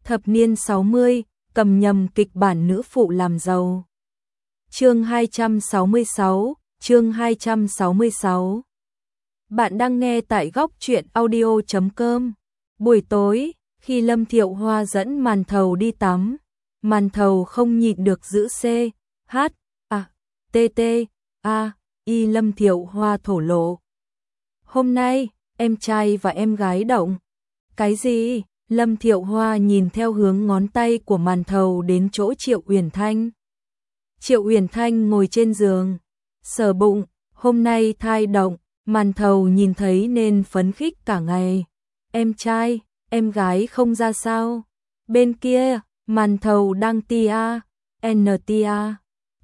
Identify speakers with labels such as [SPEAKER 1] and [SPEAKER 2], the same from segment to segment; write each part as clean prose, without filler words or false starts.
[SPEAKER 1] Thập niên 60, cầm nhầm kịch bản nữ phụ làm giàu. Chương 266, chương 266. Bạn đang nghe tại góc truyện audio.com. Buổi tối, khi Lâm Thiệu Hoa dẫn Màn Thầu đi tắm, Màn Thầu không nhịn được giữ C, H, A, T, T, A, I Lâm Thiệu Hoa thổ lộ. Hôm nay, em trai và em gái động. Cái gì? Lâm Thiệu Hoa nhìn theo hướng ngón tay của Màn Thầu đến chỗ Triệu Uyển Thanh. Triệu Uyển Thanh ngồi trên giường, sờ bụng, hôm nay thai động, Màn Thầu nhìn thấy nên phấn khích cả ngày. Em trai, em gái không ra sao? Bên kia, Màn Thầu đang tia, NTA,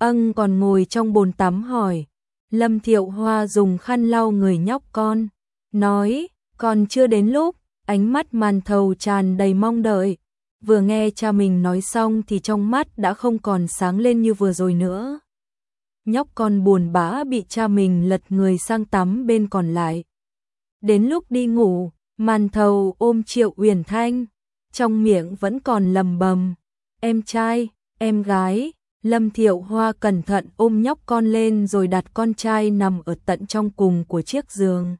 [SPEAKER 1] còn ngồi trong bồn tắm hỏi. Lâm Thiệu Hoa dùng khăn lau người nhóc con, nói, còn chưa đến lúc. Ánh mắt Màn Thầu tràn đầy mong đợi. Vừa nghe cha mình nói xong thì trong mắt đã không còn sáng lên như vừa rồi nữa. Nhóc con buồn bã bị cha mình lật người sang tắm bên còn lại. Đến lúc đi ngủ, Màn Thầu ôm Triệu Uyển Thanh, trong miệng vẫn còn lầm bầm. Em trai, em gái. Lâm Thiệu Hoa cẩn thận ôm nhóc con lên rồi đặt con trai nằm ở tận trong cùng của chiếc giường.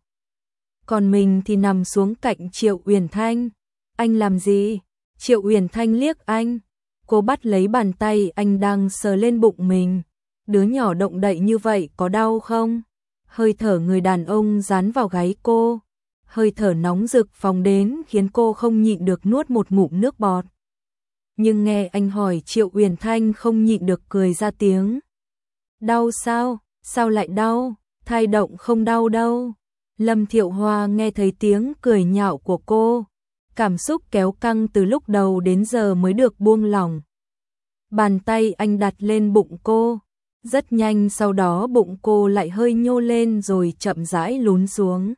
[SPEAKER 1] Còn mình thì nằm xuống cạnh Triệu Uyển Thanh. Anh làm gì? Triệu Uyển Thanh liếc anh. Cô bắt lấy bàn tay anh đang sờ lên bụng mình. Đứa nhỏ động đậy như vậy có đau không? Hơi thở người đàn ông dán vào gáy cô. Hơi thở nóng rực phóng đến khiến cô không nhịn được nuốt một ngụm nước bọt. Nhưng nghe anh hỏi Triệu Uyển Thanh không nhịn được cười ra tiếng. Đau sao? Sao lại đau? Thai động không đau đâu. Lâm Thiệu Hoa nghe thấy tiếng cười nhạo của cô, cảm xúc kéo căng từ lúc đầu đến giờ mới được buông lỏng. Bàn tay anh đặt lên bụng cô, rất nhanh sau đó bụng cô lại hơi nhô lên rồi chậm rãi lún xuống.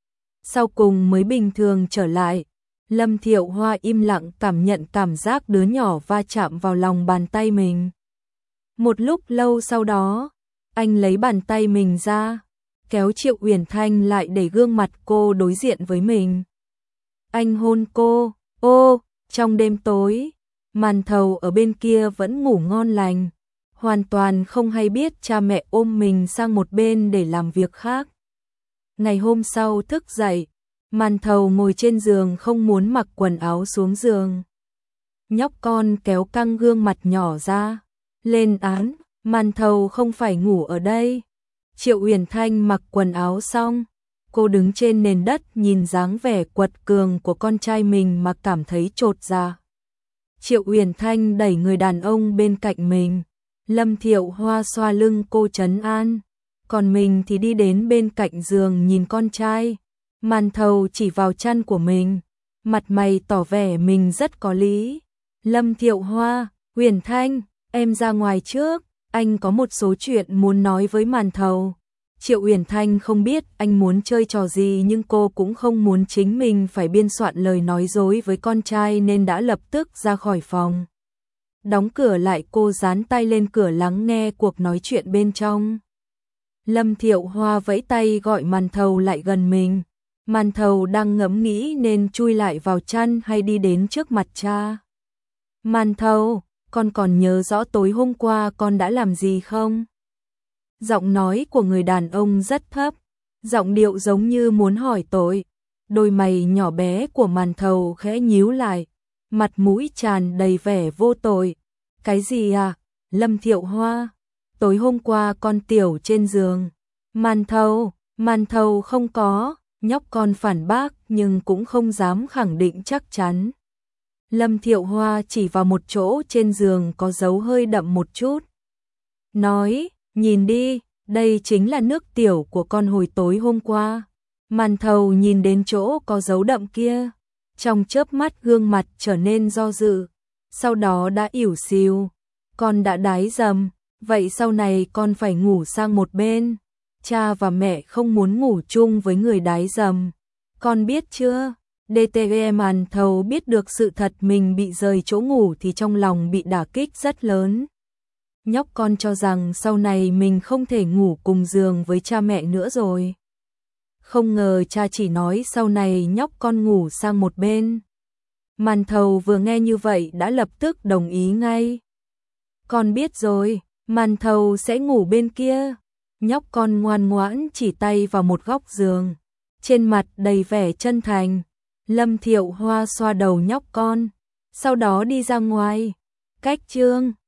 [SPEAKER 1] Sau cùng mới bình thường trở lại, Lâm Thiệu Hoa im lặng cảm nhận cảm giác đứa nhỏ va chạm vào lòng bàn tay mình. Một lúc lâu sau đó, anh lấy bàn tay mình ra, kéo Triệu Uyển Thanh lại để gương mặt cô đối diện với mình. Anh hôn cô, trong đêm tối, Màn Thầu ở bên kia vẫn ngủ ngon lành, hoàn toàn không hay biết cha mẹ ôm mình sang một bên để làm việc khác. Ngày hôm sau thức dậy, Màn Thầu ngồi trên giường không muốn mặc quần áo xuống giường. Nhóc con kéo căng gương mặt nhỏ ra, lên án, Màn Thầu không phải ngủ ở đây. Triệu Uyển Thanh mặc quần áo xong, cô đứng trên nền đất nhìn dáng vẻ quật cường của con trai mình mà cảm thấy chột dạ. Triệu Uyển Thanh đẩy người đàn ông bên cạnh mình, Lâm Thiệu Hoa xoa lưng cô trấn an, còn mình thì đi đến bên cạnh giường nhìn con trai. Màn Thầu chỉ vào chăn của mình, mặt mày tỏ vẻ mình rất có lý. Lâm Thiệu Hoa, Uyển Thanh, em ra ngoài trước. Anh có một số chuyện muốn nói với Màn Thầu. Triệu Uyển Thanh không biết anh muốn chơi trò gì nhưng cô cũng không muốn chính mình phải biên soạn lời nói dối với con trai nên đã lập tức ra khỏi phòng. Đóng cửa lại cô dán tay lên cửa lắng nghe cuộc nói chuyện bên trong. Lâm Thiệu Hoa vẫy tay gọi Màn Thầu lại gần mình. Màn Thầu đang ngẫm nghĩ nên chui lại vào chăn hay đi đến trước mặt cha. Màn Thầu, con còn nhớ rõ tối hôm qua con đã làm gì không? Giọng nói của người đàn ông rất thấp, giọng điệu giống như muốn hỏi tội. Đôi mày nhỏ bé của Màn Thầu khẽ nhíu lại, mặt mũi tràn đầy vẻ vô tội. Cái gì à? Lâm Thiệu Hoa, tối hôm qua con tiểu trên giường. Màn Thầu không có, nhóc con phản bác nhưng cũng không dám khẳng định chắc chắn. Lâm Thiệu Hoa chỉ vào một chỗ trên giường có dấu hơi đậm một chút. Nói, nhìn đi, đây chính là nước tiểu của con hồi tối hôm qua. Màn Thầu nhìn đến chỗ có dấu đậm kia. Trong chớp mắt gương mặt trở nên do dự. Sau đó đã ỉu xìu. Con đã đái dầm, vậy sau này con phải ngủ sang một bên. Cha và mẹ không muốn ngủ chung với người đái dầm. Con biết chưa? DTE Màn Thầu biết được sự thật mình bị rời chỗ ngủ thì trong lòng bị đả kích rất lớn. Nhóc con cho rằng sau này mình không thể ngủ cùng giường với cha mẹ nữa rồi. Không ngờ cha chỉ nói sau này nhóc con ngủ sang một bên. Màn Thầu vừa nghe như vậy đã lập tức đồng ý ngay. Con biết rồi, Màn Thầu sẽ ngủ bên kia. Nhóc con ngoan ngoãn chỉ tay vào một góc giường, trên mặt đầy vẻ chân thành. Lâm Thiệu Hoa xoa đầu nhóc con, sau đó đi ra ngoài. Cách Trương